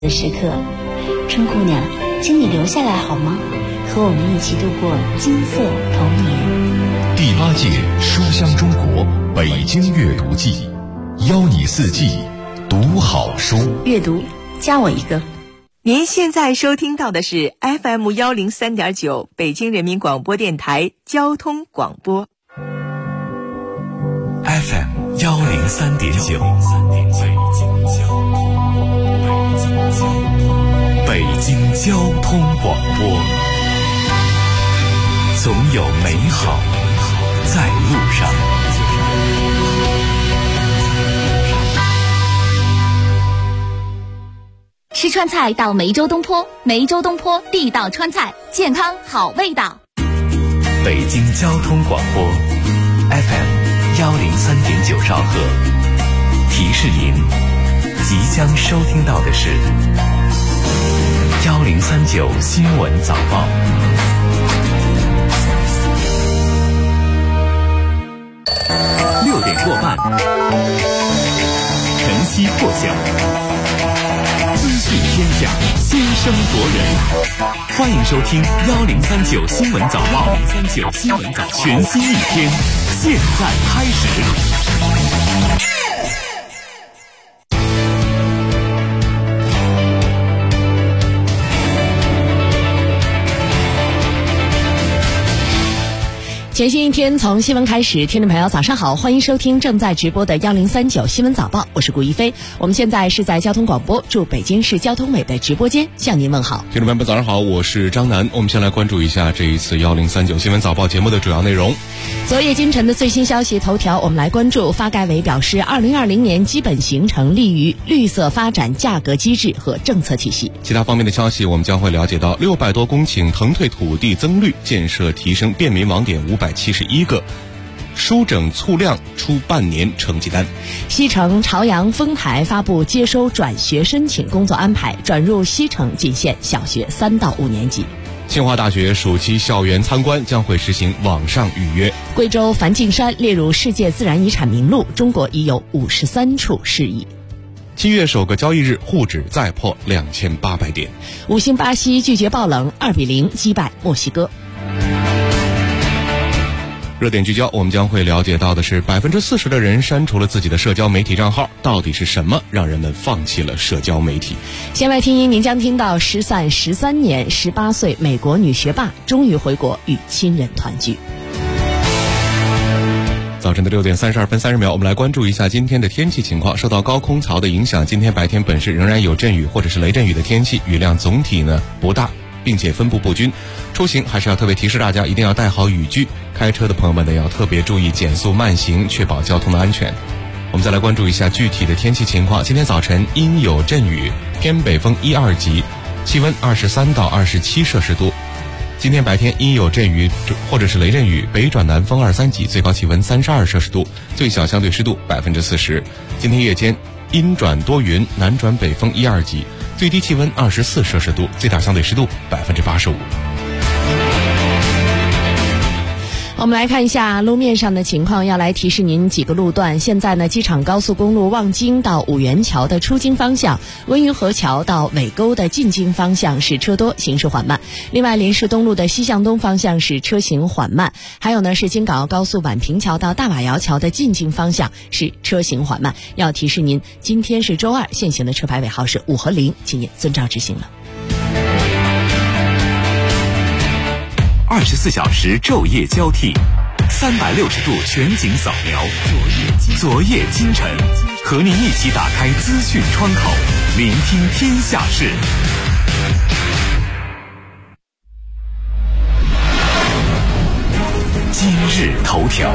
的时刻，春姑娘，请你留下来好吗？和我们一起度过金色童年。 第8届书香中国北京阅读季，邀你四季读好书。 阅读，加我一个。 您现在收听到的是 FM 103.9北京人民广播电台交通广播。 FM 103.9，北京交通广播，总有美好在路上。 吃川菜到梅州东坡，梅州东坡地道川菜，健康好味道。 北京交通广播 FM 103.9兆赫，提示您即将收听到的是1039新闻早报。6点过半，晨曦破晓，资讯天下，先声夺人。欢迎收听1039新闻早报，1039新闻早报，全新一天，现在开始。 全新一天从新闻开始，听众朋友早上好，欢迎收听正在直播的1039新闻早报，我是顾一飞。我们现在是在交通广播驻北京市交通委的直播间向您问好。 听众朋友们早上好，我是张楠。我们先来关注一下这一次1039新闻早报节目的主要内容。 昨夜今晨的最新消息头条，我们来关注发改委表示2020年基本形成利于绿色发展价格机制和政策体系。 其他方面的消息我们将会了解到600多公顷腾退土地增绿，建设提升便民网点571个，书整促量出半年成绩单。 西城、朝阳、丰台发布接收转学申请工作安排，转入西城仅限小学3到5年级。 清华大学暑期校园参观将会实行网上预约。 贵州梵净山列入世界自然遗产名录，中国已有53处示意。 7月首个交易日，沪指再破2800点。 5星巴西拒绝爆冷，2-0击败墨西哥。 热点聚焦，我们将会了解到的是40%的人删除了自己的社交媒体账号，到底是什么让人们放弃了社交媒体？ 弦外听音，您将听到失散13年18岁美国女学霸终于回国与亲人团聚。 早晨的6点32分30秒，我们来关注一下今天的天气情况。受到高空槽的影响，今天白天本市仍然有阵雨或者是雷阵雨的天气，雨量总体呢不大，并且分布不均，出行还是要特别提示大家一定要带好雨具，开车的朋友们呢要特别注意减速慢行，确保交通的安全。我们再来关注一下具体的天气情况。今天早晨阴有阵雨，偏北风1、2级，气温23到27摄氏度。今天白天阴有阵雨或者是雷阵雨，北转南风2、3级，最高气温32摄氏度，最小相对湿度40%。今天夜间阴转多云，南转北风1、2级，最低气温24摄氏度，最大相对湿度85%。 我们来看一下路面上的情况，要来提示您几个路段。现在呢，机场高速公路望京到五原桥的出京方向，温榆河桥到尾沟的进京方向是车多，行驶缓慢。另外，林士东路的西向东方向是车行缓慢。还有呢，是京港澳高速宛平桥到大瓦窑桥的进京方向是车行缓慢。要提示您，今天是周二，现行的车牌尾号是5和0，请您遵照执行了。 24小时昼夜交替，360度全景扫描，昨夜今晨，和您一起打开资讯窗口，聆听天下事。今日头条。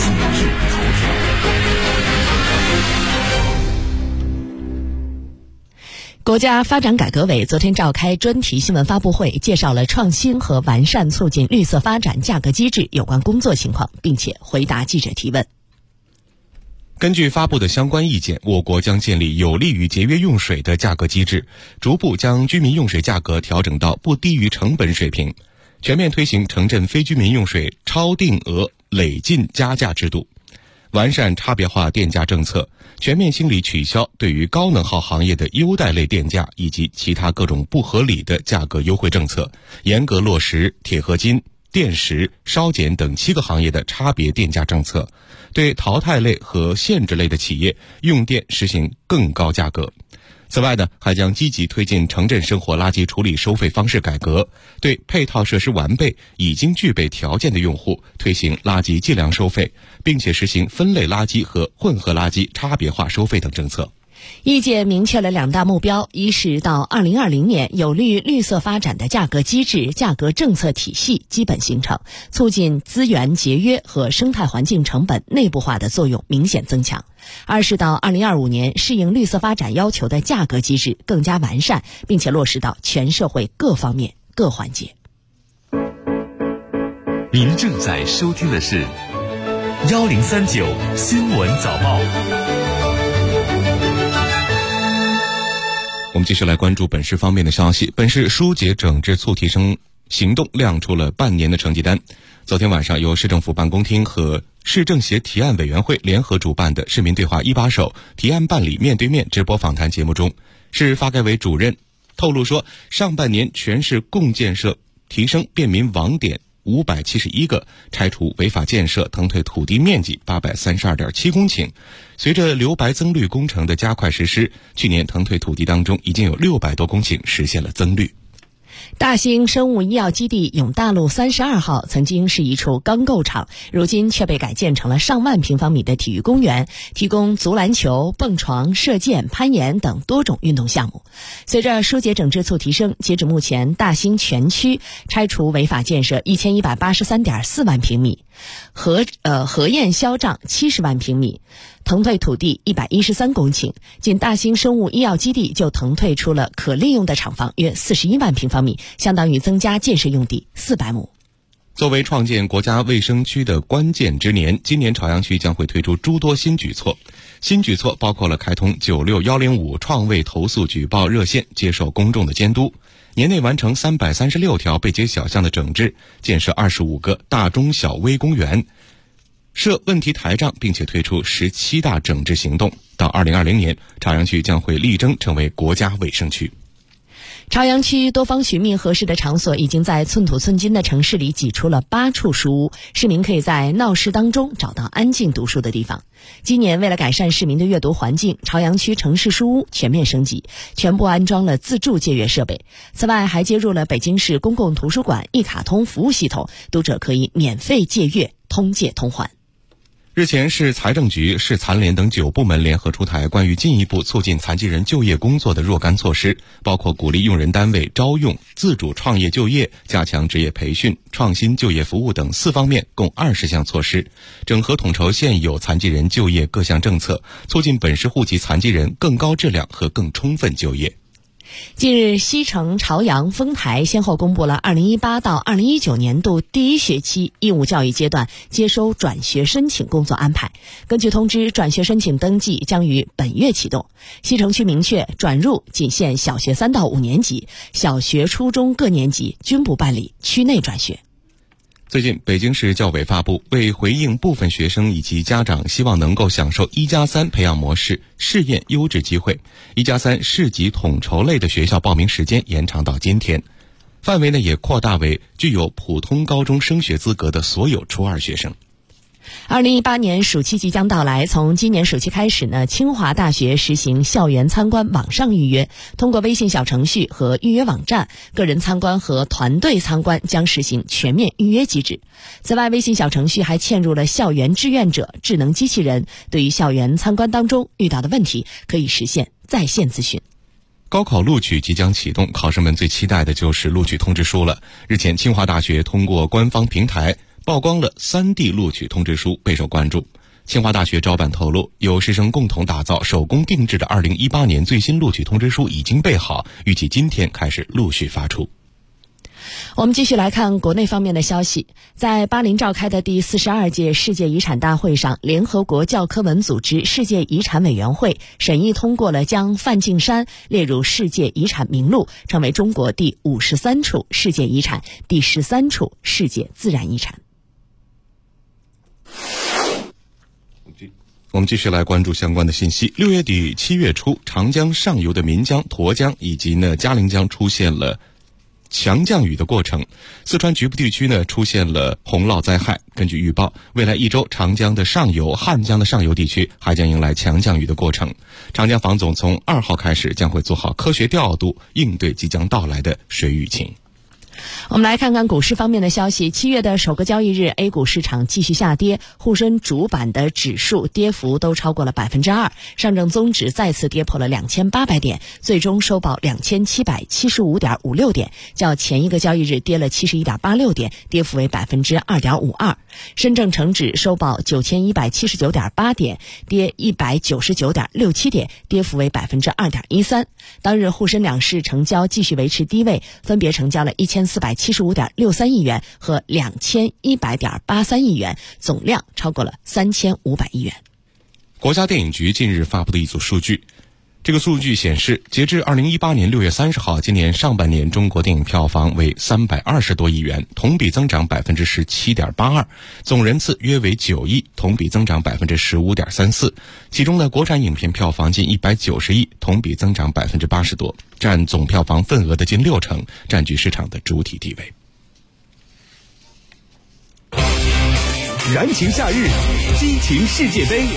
国家发展改革委昨天召开专题新闻发布会，介绍了创新和完善促进绿色发展价格机制有关工作情况，并且回答记者提问。 根据发布的相关意见，我国将建立有利于节约用水的价格机制，逐步将居民用水价格调整到不低于成本水平，全面推行城镇非居民用水超定额累进加价制度。 完善差别化电价政策，全面清理取消对于高能耗行业的优待类电价以及其他各种不合理的价格优惠政策，严格落实铁合金、电石、烧碱等7个行业的差别电价政策，对淘汰类和限制类的企业用电实行更高价格。此外呢，还将积极推进城镇生活垃圾处理收费方式改革，对配套设施完备、已经具备条件的用户推行垃圾计量收费，并且实行分类垃圾和混合垃圾差别化收费等政策。 意见明确了2大目标，一是到2020年有利绿色发展的价格机制、价格政策体系基本形成，促进资源节约和生态环境成本内部化的作用明显增强；二是到2025年适应绿色发展要求的价格机制更加完善，并且落实到全社会各方面各环节。 您正在收听的是1039新闻早报。 我们继续来关注本市方面的消息。本市疏解整治促提升行动亮出了半年的成绩单。昨天晚上，由市政府办公厅和市政协提案委员会联合主办的市民对话1把手提案办理面对面直播访谈节目中，市发改委主任透露说，上半年全市共建设提升便民网点571个，拆除违法建设腾退土地面积832.7公顷。随着留白增绿工程的加快实施，去年腾退土地当中已经有600多公顷实现了增绿。 大兴生物医药基地永大路32号曾经是一处钢构厂，如今却被改建成了上万平方米的体育公园，提供足篮球、蹦床、射箭、攀岩等多种运动项目。随着疏解整治促提升，截止目前，大兴全区拆除违法建设1183.4万平米，核验销账70万平米，腾退土地113公顷，仅大兴生物医药基地就腾退出了可利用的厂房约41万平方米，相当于增加建设用地400亩。 作为创建国家卫生区的关键之年，今年朝阳区将会推出诸多新举措。新举措包括了开通96105创卫投诉举报热线，接受公众的监督；年内完成336条背街小巷的整治，建设25个大中小微公园，设问题台账，并且推出17大整治行动。到2020年，朝阳区将会力争成为国家卫生区。 朝阳区多方寻觅合适的场所，已经在寸土寸金的城市里挤出了8处书屋，市民可以在闹市当中找到安静读书的地方。今年为了改善市民的阅读环境，朝阳区城市书屋全面升级，全部安装了自助借阅设备。此外，还接入了北京市公共图书馆一卡通服务系统，读者可以免费借阅，通借通还。 日前，市财政局、市残联等9部门联合出台关于进一步促进残疾人就业工作的若干措施，包括鼓励用人单位招用、自主创业就业、加强职业培训、创新就业服务等4方面，共20项措施，整合统筹现有残疾人就业各项政策，促进本市户籍残疾人更高质量和更充分就业。 近日，西城、朝阳、丰台先后公布了2018到2019年度第1学期义务教育阶段接收转学申请工作安排。根据通知，转学申请登记将于本月启动。西城区明确，转入仅限小学3到5年级，小学、初中各年级均不办理区内转学。 最近，北京市教委发布，为回应部分学生以及家长希望能够享受1+3培养模式试验优质机会，1+3市级统筹类的学校报名时间延长到今天，范围呢也扩大为具有普通高中升学资格的所有初2学生。 2018年暑期即将到来，从今年暑期开始呢，清华大学实行校园参观网上预约，通过微信小程序和预约网站，个人参观和团队参观将实行全面预约机制。此外，微信小程序还嵌入了校园志愿者智能机器人，对于校园参观当中遇到的问题，可以实现在线咨询。 高考录取即将启动，考生们最期待的就是录取通知书了。日前，清华大学通过官方平台曝光了3D 录取通知书，备受关注。清华大学招办透露，有师生共同打造手工定制的2018年最新录取通知书已经备好，预计今天开始陆续发出。 我们继续来看国内方面的消息。在巴林召开的第42届世界遗产大会上，联合国教科文组织世界遗产委员会审议通过了将梵净山列入世界遗产名录，成为中国第53处世界遗产，第13处世界自然遗产。 我们继续来关注相关的信息。6月底7月初，长江上游的岷江、沱江以及嘉陵江出现了强降雨的过程，四川局部地区出现了洪涝灾害。根据预报，未来1周长江的上游、汉江的上游地区还将迎来强降雨的过程。长江防总从2号开始将会做好科学调度，应对即将到来的水雨情。 我们来看看股市方面的消息。7月的首个交易日 A 股市场继续下跌，沪深主板的指数跌幅都超过了 2%， 上证综指再次跌破了2800点，最终收报 2775.56 点，较前一个交易日跌了 71.86 点，跌幅为 2.52%。深证成指收报 9179.8 点，跌 199.67 点，跌幅为 2.13%。当日沪深两市成交继续维持低位，分别成交了1475.63亿元和2100.83亿元，总量超过了3500亿元。 国家电影局近日发布的一组数据，这个数据显示，截至2018年6月30号，今年上半年中国电影票房为320多亿元，同比增长 17.82%， 总人次约为9亿，同比增长 15.34%。其中呢，国产影片票房近190亿，同比增长 80% 多，占总票房份额的近60%，占据市场的主体地位。 燃情夏日，激情世界杯。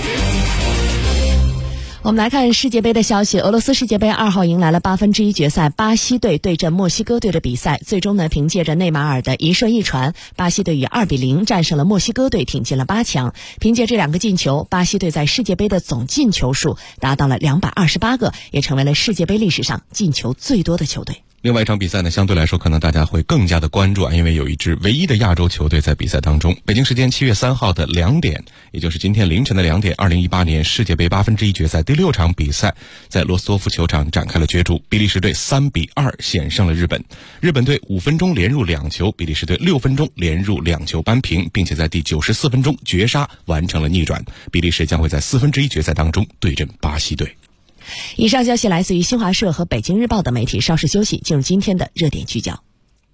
我们来看世界杯的消息。俄罗斯世界杯2号迎来了1/8决赛，巴西队对阵墨西哥队的比赛，最终呢，凭借着内马尔的一射一传，巴西队以2-0战胜了墨西哥队，挺进了8强。凭借这2个进球，巴西队在世界杯的总进球数达到了228个，也成为了世界杯历史上进球最多的球队。 另外一场比赛呢，相对来说可能大家会更加的关注因为有一支唯一的亚洲球队在比赛当中。北京时间7月3号的2点，也就是今天凌晨的2点，2018年世界杯1/8决赛第6场比赛在罗斯托夫球场展开了角逐，比利时队3-2险胜了日本。日本队5分钟连入2球，比利时队6分钟连入2球扳平，并且在第94分钟绝杀完成了逆转。比利时将会在1/4决赛当中对阵巴西队。 以上消息来自于新华社和北京日报的媒体。稍事休息，进入今天的热点聚焦，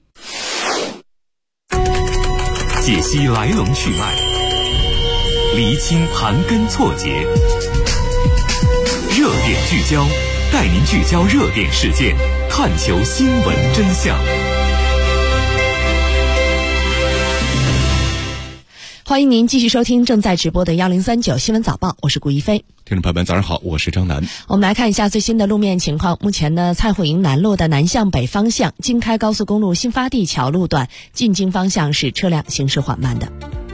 解析来龙去脉，厘清盘根错节，热点聚焦，带您聚焦热点事件，探求新闻真相。 欢迎您继续收听正在直播的1039新闻早报，我是顾一飞。 听众朋友们早上好，我是张楠。 我们来看一下最新的路面情况。目前呢，蔡慧营南路的南向北方向京开高速公路新发地桥路段进京方向是车辆行驶缓慢的。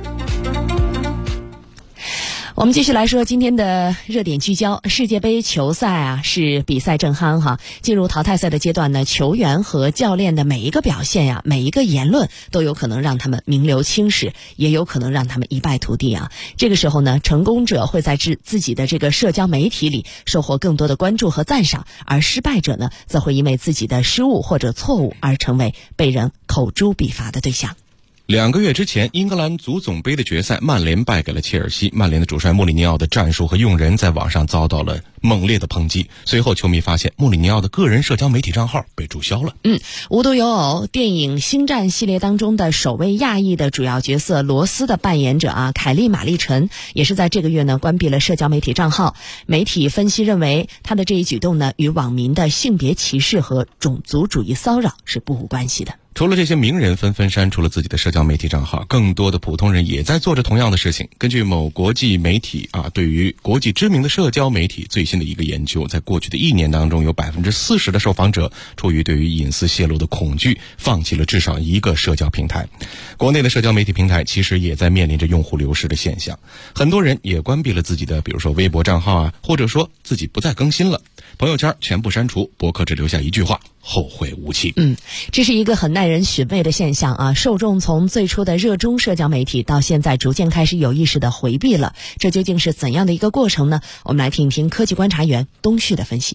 我们继续来说今天的热点聚焦。世界杯球赛是比赛正酣哈。进入淘汰赛的阶段呢，球员和教练的每一个表现每一个言论都有可能让他们名留青史，也有可能让他们一败涂地这个时候呢，成功者会在自己的这个社交媒体里收获更多的关注和赞赏，而失败者呢，则会因为自己的失误或者错误而成为被人口诛笔伐的对象。 2个月之前，英格兰足总杯的决赛，曼联败给了切尔西。曼联的主帅穆里尼奥的战术和用人在网上遭到了猛烈的抨击。随后，球迷发现穆里尼奥的个人社交媒体账号被注销了。 无独有偶，电影《星战》系列当中的首位亚裔的主要角色罗斯的扮演者凯莉·马丽晨，也是在这个月呢关闭了社交媒体账号。媒体分析认为，他的这一举动呢，与网民的性别歧视和种族主义骚扰是不无关系的。 除了这些名人纷纷删除了自己的社交媒体账号，更多的普通人也在做着同样的事情。根据某国际媒体对于国际知名的社交媒体最新的一个研究，在过去的1年当中，有 40% 的受访者出于对于隐私泄露的恐惧，放弃了至少一个社交平台。国内的社交媒体平台其实也在面临着用户流失的现象，很多人也关闭了自己的比如说微博账号或者说自己不再更新了，朋友圈全部删除，博客只留下一句话：后会无期。 这是一个很耐人寻味的现象受众从最初的热衷社交媒体到现在逐渐开始有意识的回避了，这究竟是怎样的一个过程呢？我们来听一听科技观察员东旭的分析。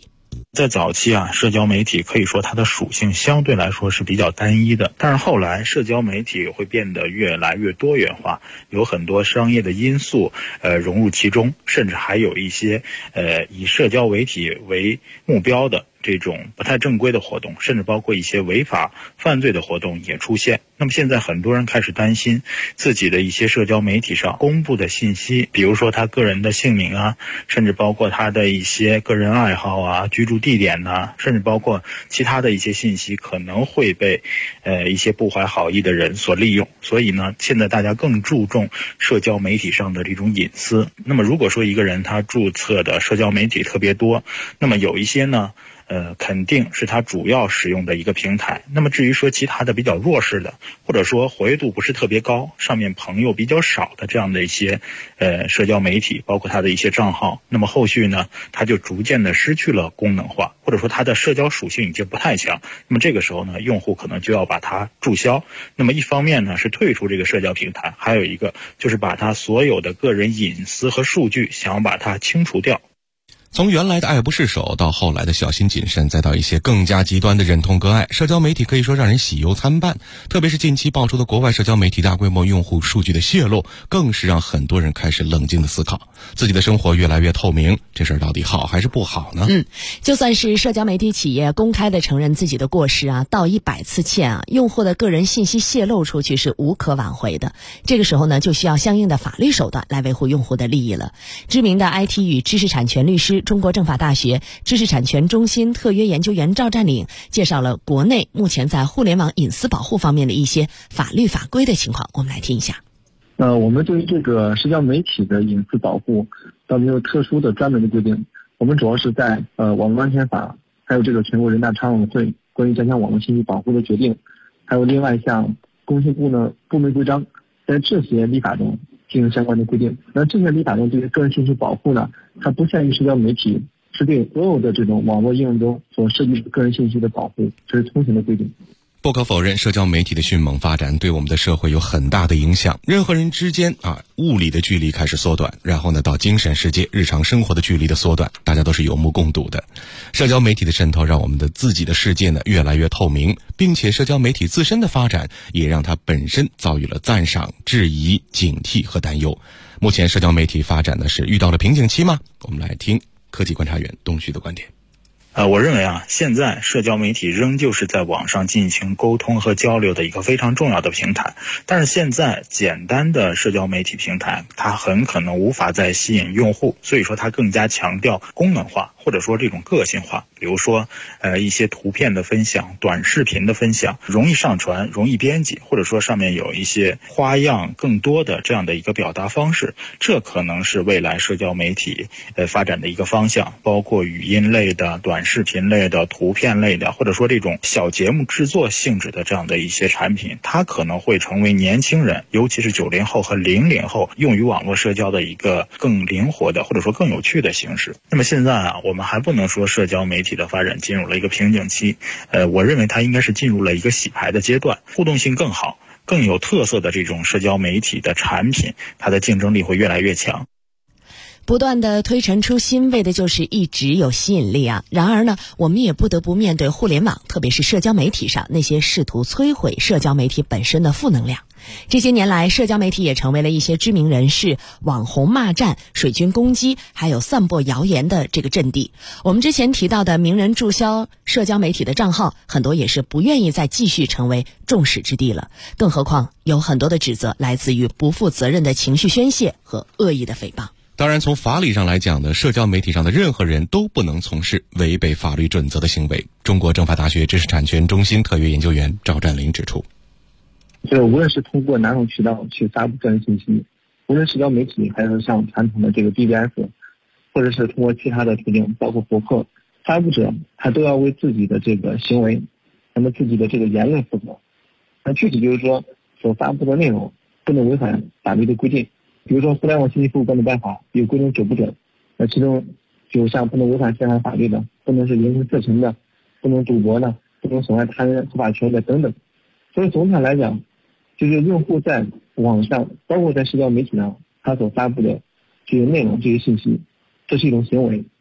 在早期社交媒体可以说它的属性相对来说是比较单一的，但是后来社交媒体会变得越来越多元化，有很多商业的因素融入其中，甚至还有一些以社交媒体为目标的这种不太正规的活动，甚至包括一些违法犯罪的活动也出现。那么现在很多人开始担心自己的一些社交媒体上公布的信息，比如说他个人的姓名甚至包括他的一些个人爱好居住地点甚至包括其他的一些信息可能会被一些不怀好意的人所利用。所以呢，现在大家更注重社交媒体上的这种隐私。那么如果说一个人他注册的社交媒体特别多，那么有一些呢肯定是他主要使用的一个平台。那么至于说其他的比较弱势的，或者说活跃度不是特别高，上面朋友比较少的这样的一些社交媒体，包括他的一些账号，那么后续呢，他就逐渐的失去了功能化，或者说它的社交属性已经不太强。那么这个时候呢，用户可能就要把它注销。那么一方面呢是退出这个社交平台，还有一个就是把他所有的个人隐私和数据想要把它清除掉。 从原来的爱不释手到后来的小心谨慎，再到一些更加极端的忍痛割爱，社交媒体可以说让人喜忧参半。特别是近期爆出的国外社交媒体大规模用户数据的泄露，更是让很多人开始冷静的思考，自己的生活越来越透明，这事儿到底好还是不好呢？ 就算是社交媒体企业公开的承认自己的过失道100次歉用户的个人信息泄露出去是无可挽回的。这个时候呢，就需要相应的法律手段来维护用户的利益了。知名的 IT 与知识产权律师、中国政法大学知识产权中心特约研究员赵占领介绍了国内目前在互联网隐私保护方面的一些法律法规的情况，我们来听一下。 我们对于这个社交媒体的隐私保护倒没有特殊的专门的规定，我们主要是在网络安全法，还有这个全国人大常委会关于加强网络信息保护的决定，还有另外像工信部呢部门规章，在这些立法中进行相关的规定。那这些立法中对于个人信息保护呢，它不限于社交媒体，是对所有的这种网络应用中所涉及的个人信息的保护，这是通行的规定。 不可否认，社交媒体的迅猛发展对我们的社会有很大的影响。人和人之间物理的距离开始缩短，然后呢，到精神世界、日常生活的距离的缩短，大家都是有目共睹的。社交媒体的渗透让我们的自己的世界呢越来越透明，并且社交媒体自身的发展也让它本身遭遇了赞赏、质疑、警惕和担忧。目前社交媒体发展呢是遇到了瓶颈期吗？我们来听科技观察员东旭的观点。 我认为现在社交媒体仍旧是在网上进行沟通和交流的一个非常重要的平台。但是现在简单的社交媒体平台，它很可能无法再吸引用户，所以说它更加强调功能化，或者说这种个性化。比如说一些图片的分享、短视频的分享，容易上传、容易编辑，或者说上面有一些花样更多的这样的一个表达方式，这可能是未来社交媒体发展的一个方向。包括语音类的、短视频类的、图片类的，或者说这种小节目制作性质的这样的一些产品，它可能会成为年轻人，尤其是90后和00后用于网络社交的一个更灵活的或者说更有趣的形式。那么现在我们还不能说社交媒体的发展进入了一个瓶颈期，我认为它应该是进入了一个洗牌的阶段，互动性更好、更有特色的这种社交媒体的产品，它的竞争力会越来越强。 不断的推陈出新，为的就是一直有吸引力然而呢，我们也不得不面对互联网，特别是社交媒体上那些试图摧毁社交媒体本身的负能量。这些年来，社交媒体也成为了一些知名人士、网红骂战、水军攻击，还有散播谣言的这个阵地。我们之前提到的名人注销社交媒体的账号，很多也是不愿意再继续成为众矢之的了。更何况，有很多的指责来自于不负责任的情绪宣泄和恶意的诽谤。 当然，从法理上来讲呢，社交媒体上的任何人都不能从事违背法律准则的行为。中国政法大学知识产权中心特约研究员赵占领指出， 无论是通过哪种渠道去发布个人信息，无论社交媒体还是像传统的这个 BBS， 或者是通过其他的途径，包括博客，发布者他都要为自己的这个行为，那么自己的这个言论负责。那具体就是说，所发布的内容不能违反法律的规定。比如说《互联网信息服务管理办法》有规定准不准，那其中就像不能违反现行法律的，不能是人身色情的，不能赌博的，不能损害他人合法权益的等等。所以总体上来讲，就是用户在网上，包括在社交媒体上，他所发布的这些内容、这些信息，这是一种行为，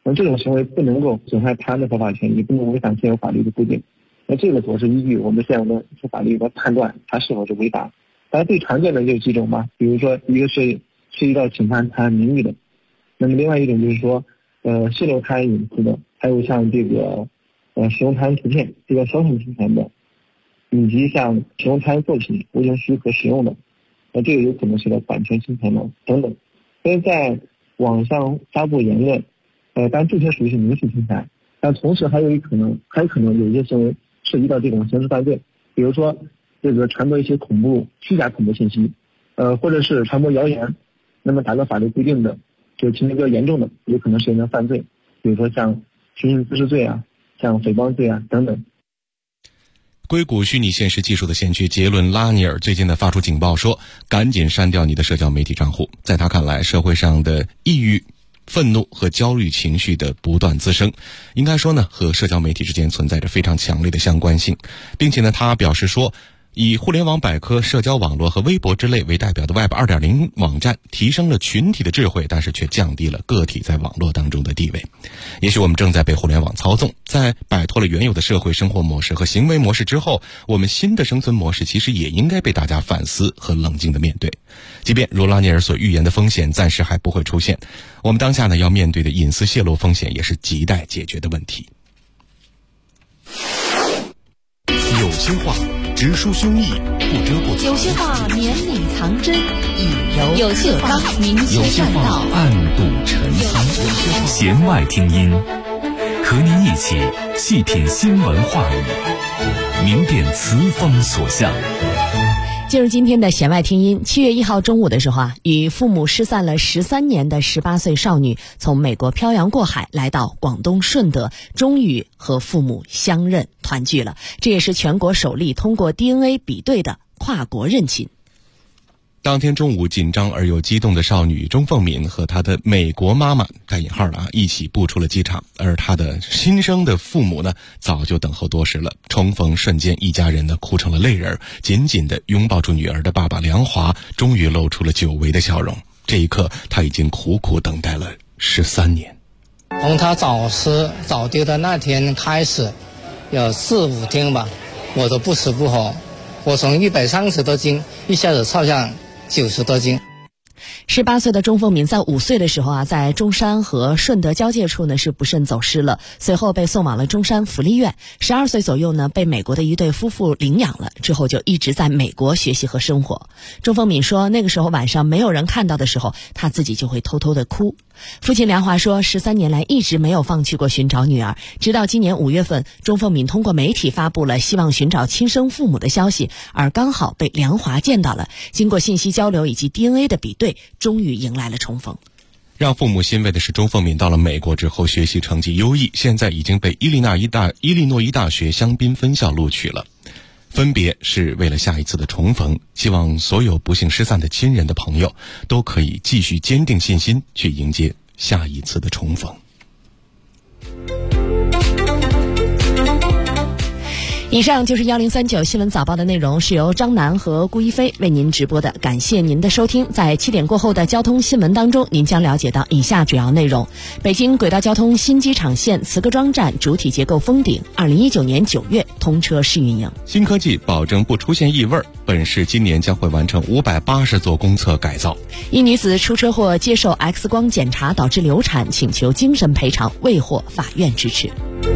那这种行为不能够损害他人的合法权益，不能违反现有法律的规定。那这个主要是依据我们现有的法律来判断它是否是违法。当然最常见的就有几种吧，比如说一个是涉及到侵犯他人名誉的，那么另外一种就是说泄露他人隐私的，还有像这个使用他人图片这个销售侵权的，以及像使用他人作品未经许可使用的，那这个有可能是版权侵权的等等。所以在网上发布言论，当然这些属于是民事侵权，但同时还有可能有一些行为涉及到这种刑事犯罪，比如说这个传播一些虚假恐怖信息，或者是传播谣言，那么达到法律规定的，就情节比较严重的，有可能涉及到犯罪，比如说像寻衅滋事罪啊，像诽谤罪啊等等。 硅谷虚拟现实技术的先驱杰伦·拉尼尔最近发出警报说，赶紧删掉你的社交媒体账户。在他看来，社会上的抑郁、愤怒和焦虑情绪的不断滋生，应该说和社交媒体之间存在着非常强烈的相关性，并且他表示说，以互联网百科、社交网络和微博之类为代表的 Web 2.0 网站提升了群体的智慧，但是却降低了个体在网络当中的地位。也许我们正在被互联网操纵，在摆脱了原有的社会生活模式和行为模式之后，我们新的生存模式其实也应该被大家反思和冷静地面对。即便如拉尼尔所预言的风险暂时还不会出现，我们当下要面对的隐私泄露风险也是亟待解决的问题。 有些话直抒胸臆，不遮不藏； 有些话绵里藏针，以柔有些话明有些话确善道， 暗度陈仓。弦外听音，和您一起细品新闻话语，明辨词风所向。 进入今天的弦外听音。7月1号中午的时候与父母失散了13年的18岁少女从美国漂洋过海来到广东顺德，终于和父母相认团聚了。这也是全国首例通过 DNA 比对的跨国认亲。 当天中午，紧张而又激动的少女钟凤敏和她的美国妈妈带引号的一起步出了机场，而她的新生的父母早就等候多时了。重逢瞬间，一家人哭成了泪人，紧紧地拥抱住女儿的爸爸梁华终于露出了久违的笑容。这一刻，他已经苦苦等待了13年。 从他早丢的那天开始，有4、5天吧，我都不吃不喝，我从130多斤一下子跳向90多斤。 18岁的钟凤敏在5岁的时候在中山和顺德交界处是不慎走失了，随后被送往了中山福利院。12岁左右被美国的一对夫妇领养了，之后就一直在美国学习和生活。钟凤敏说，那个时候晚上没有人看到的时候，她自己就会偷偷的哭。父亲梁华说，13年来一直没有放弃过寻找女儿，直到今年5月份，钟凤敏通过媒体发布了希望寻找亲生父母的消息，而刚好被梁华见到了。经过信息交流以及 DNA 的比对，终于迎来了重逢。 让父母欣慰的是，钟凤敏到了美国之后学习成绩优异，现在已经被伊利诺伊大学香槟分校录取了。分别是为了下一次的重逢，希望所有不幸失散的亲人的朋友都可以继续坚定信心，去迎接下一次的重逢。 以上就是1039新闻早报的内容，是由张楠和顾一飞为您直播的，感谢您的收听。在7点过后的交通新闻当中，您将了解到以下主要内容：北京轨道交通新机场线慈各庄站主体结构封顶，2019年9月通车试运营。 新科技保证不出现异味，本市今年将会完成580座公厕改造。 一女子出车祸接受 X 光检查导致流产，请求精神赔偿，未获法院支持。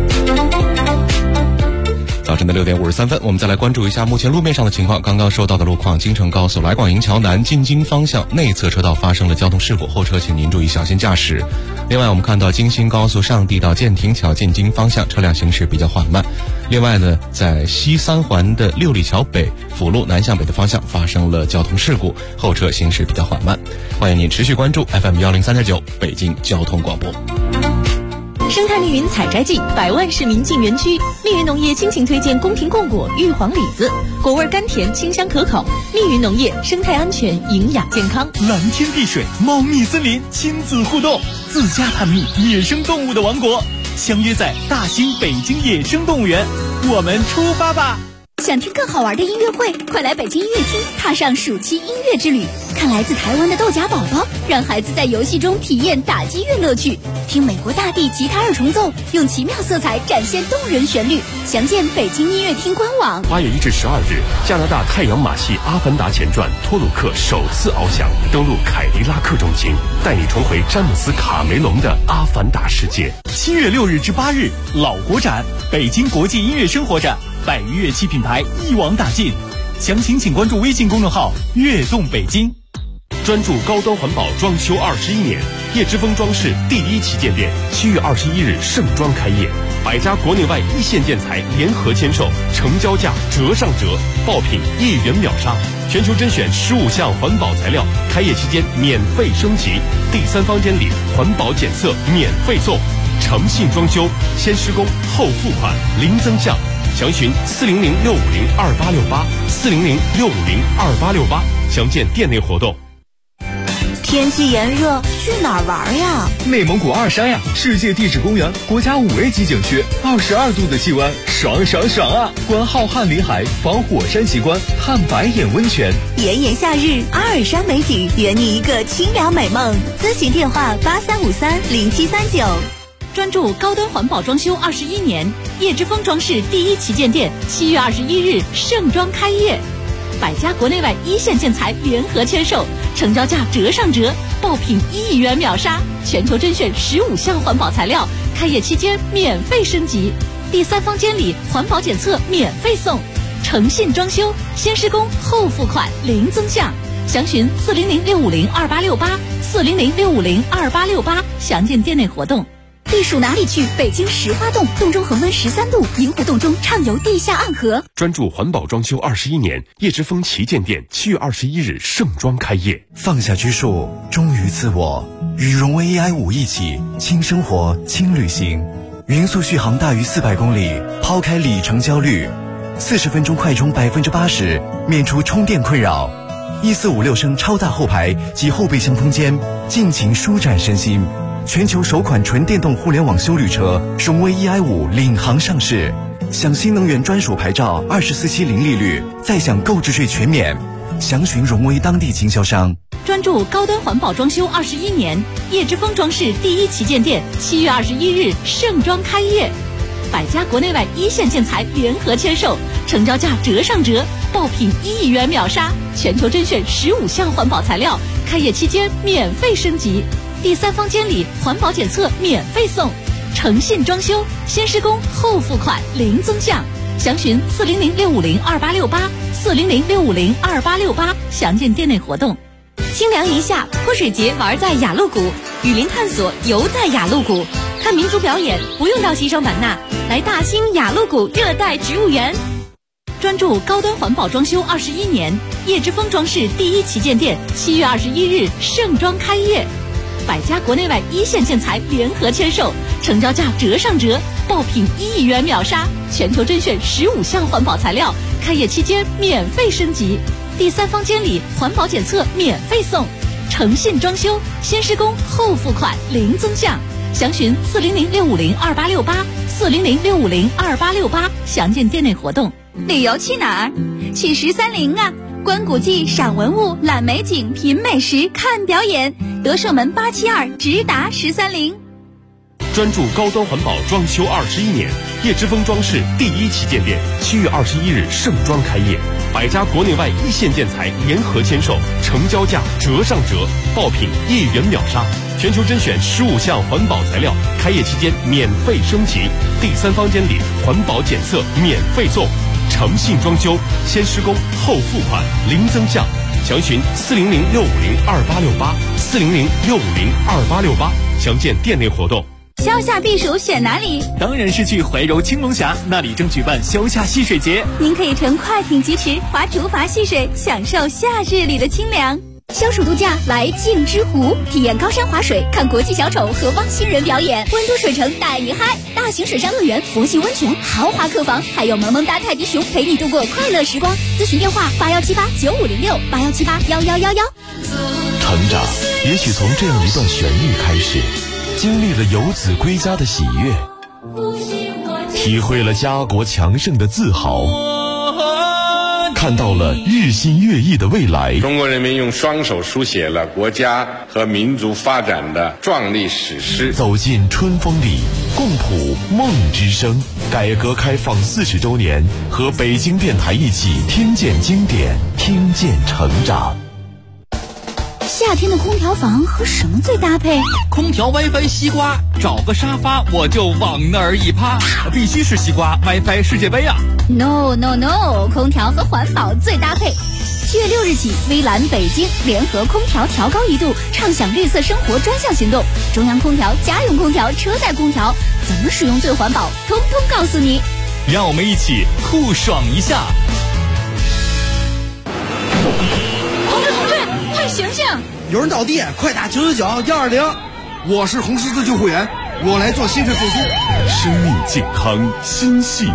早晨的6点53分，我们再来关注一下目前路面上的情况。刚刚收到的路况，京承高速来广营桥南进京方向内侧车道发生了交通事故，后车请您注意小心驾驶。另外我们看到京新高速上地到建亭桥进京方向车辆行驶比较缓慢。另外呢，在西三环的六里桥北辅路南向北的方向发生了交通事故，后车行驶比较缓慢。欢迎您持续关注 FM103.9 北京交通广播。 生态密云采摘季，100万市民进园区。密云农业倾情推荐宫廷贡果、玉皇李子，果味甘甜，清香可口。密云农业生态安全，营养健康。 蓝天碧水，猫蜜森林，亲子互动，自家探秘野生动物的王国，相约在大兴北京野生动物园，我们出发吧！ 想听更好玩的音乐会，快来北京音乐厅，踏上暑期音乐之旅。看来自台湾的豆荚宝宝，让孩子在游戏中体验打击乐乐趣；听美国大地吉他二重奏，用奇妙色彩展现动人旋律。详见北京音乐厅官网。 8月1至12日，加拿大太阳马戏《阿凡达前传》托鲁克首次翱翔，登陆凯迪拉克中心，带你重回詹姆斯·卡梅隆的阿凡达世界。 7月6日至8日，老国展，北京国际音乐生活展，100余乐器品牌一网打尽。详情请关注微信公众号“悦动北京”。 专注高端环保装修21年，叶之峰装饰第1旗舰店7月21日盛装开业，100家国内外一线建材联合签售，成交价折上折，爆品1元秒杀，全球甄选15项环保材料，开业期间免费升级，第3方监理环保检测免费送，诚信装修，先施工后付款，零增项。详询400-650-2868，400-650-2868，详见店内活动。 天气炎热，去哪儿玩呀？ 内蒙古二山呀，世界地质公园国家5A级景区，22度的气温，爽爽爽啊！观浩瀚林海，访火山奇观，探白眼温泉。 炎炎夏日，阿尔山美景，圆你一个清凉美梦。咨询电话83530739。 专注高端环保装修21年，叶之峰装饰第1旗舰店7月21日盛装开业，100家国内外一线建材联合签售，成交价折上折，爆品1亿元秒杀，全球甄选15项环保材料，开业期间免费升级，第3方监理环保检测免费送，诚信装修，先施工后付款，零增项。详询400-650-2868，400-650-2868，详见店内活动。 避暑哪里去？北京石花洞，洞中恒温13度，银湖洞中畅游地下暗河。 专注环保装修21年，叶之峰旗舰店7月21日盛装开业。 放下拘束，忠于自我，与荣威 AI5一起轻生活轻旅行，匀速续航大于400公里，抛开里程焦虑，40分钟快充80%，免除充电困扰。1456升超大后排及后备箱空间，尽情舒展身心。全球首款纯电动互联网休旅车荣威 EI5 领航上市，享新能源专属牌照，24期零利率，再享购置税全免。详询荣威当地经销商。 专注高端环保装修21年，叶之峰装饰第1旗舰店7月21日盛装开业，100家国内外一线建材联合签售，成交价折上折，爆品1亿元秒杀，全球甄选15项环保材料，开业期间免费升级，第3方监理环保检测免费送，诚信装修，先施工后付款，零增项。详询400-650-2868，400-650-2868，详见店内活动。 清凉一夏，泼水节玩在雅鹿谷，雨林探索游在雅鹿谷，看民族表演不用到西双版纳，来大兴雅鹿谷热带植物园。 专注高端环保装修21年，叶之峰装饰第1旗舰店7月21日盛装开业，100家国内外一线建材联合签售，成交价折上折，爆品1亿元秒杀，全球甄选15项环保材料，开业期间免费升级，第3方监理环保检测免费送，诚信装修，先施工后付款，零增项。详询400-650-2868，400-650-2868，详见店内活动。 旅游去哪儿？去13陵啊！观古迹、赏文物、览美景、品美食、看表演，德胜门872直达13陵。 专注高端环保装修21年，叶之峰装饰第1旗舰店7月21日盛装开业，100家国内外一线建材联合签售，成交价折上折，爆品1元秒杀，全球甄选15项环保材料，开业期间免费升级，第3方监理环保检测免费送，诚信装修，先施工后付款，零增项。详询400-650-2868，400-650-2868，详见店内活动。 消夏避暑选哪里？ 当然是去怀柔青龙峡，那里正举办消夏戏水节。 您可以乘快艇疾驰，划竹筏戏水，享受夏日里的清凉。消暑度假来镜之湖，体验高山滑水，看国际小丑和汪星人表演。温都水城带你嗨，大型水上乐园、佛系温泉、豪华客房，还有萌萌哒泰迪熊陪你度过快乐时光。咨询电话81789506，81781111。 成长也许从这样一段旋律开始，经历了游子归家的喜悦，体会了家国强盛的自豪。 看到了日新月异的未来。 中国人民用双手书写了国家和民族发展的壮丽史诗。 走进春风里，共谱梦之声。改革开放40周年，和北京电台一起听见经典，听见成长。 夏天的空调房和什么最搭配？ 空调 WiFi 西瓜，找个沙发我就往那儿一趴，必须是西瓜 WiFi 世界杯啊 ！No， 空调和环保最搭配。7月6日起，微蓝北京联合空调调高1度，畅享绿色生活专项行动。中央空调、家用空调、车载空调，怎么使用最环保，通通告诉你。 让我们一起酷爽一下！ 同志，快醒醒！ 有人倒地，快打999-120。我是红十字救护员，我来做心肺复苏。 生命健康，心系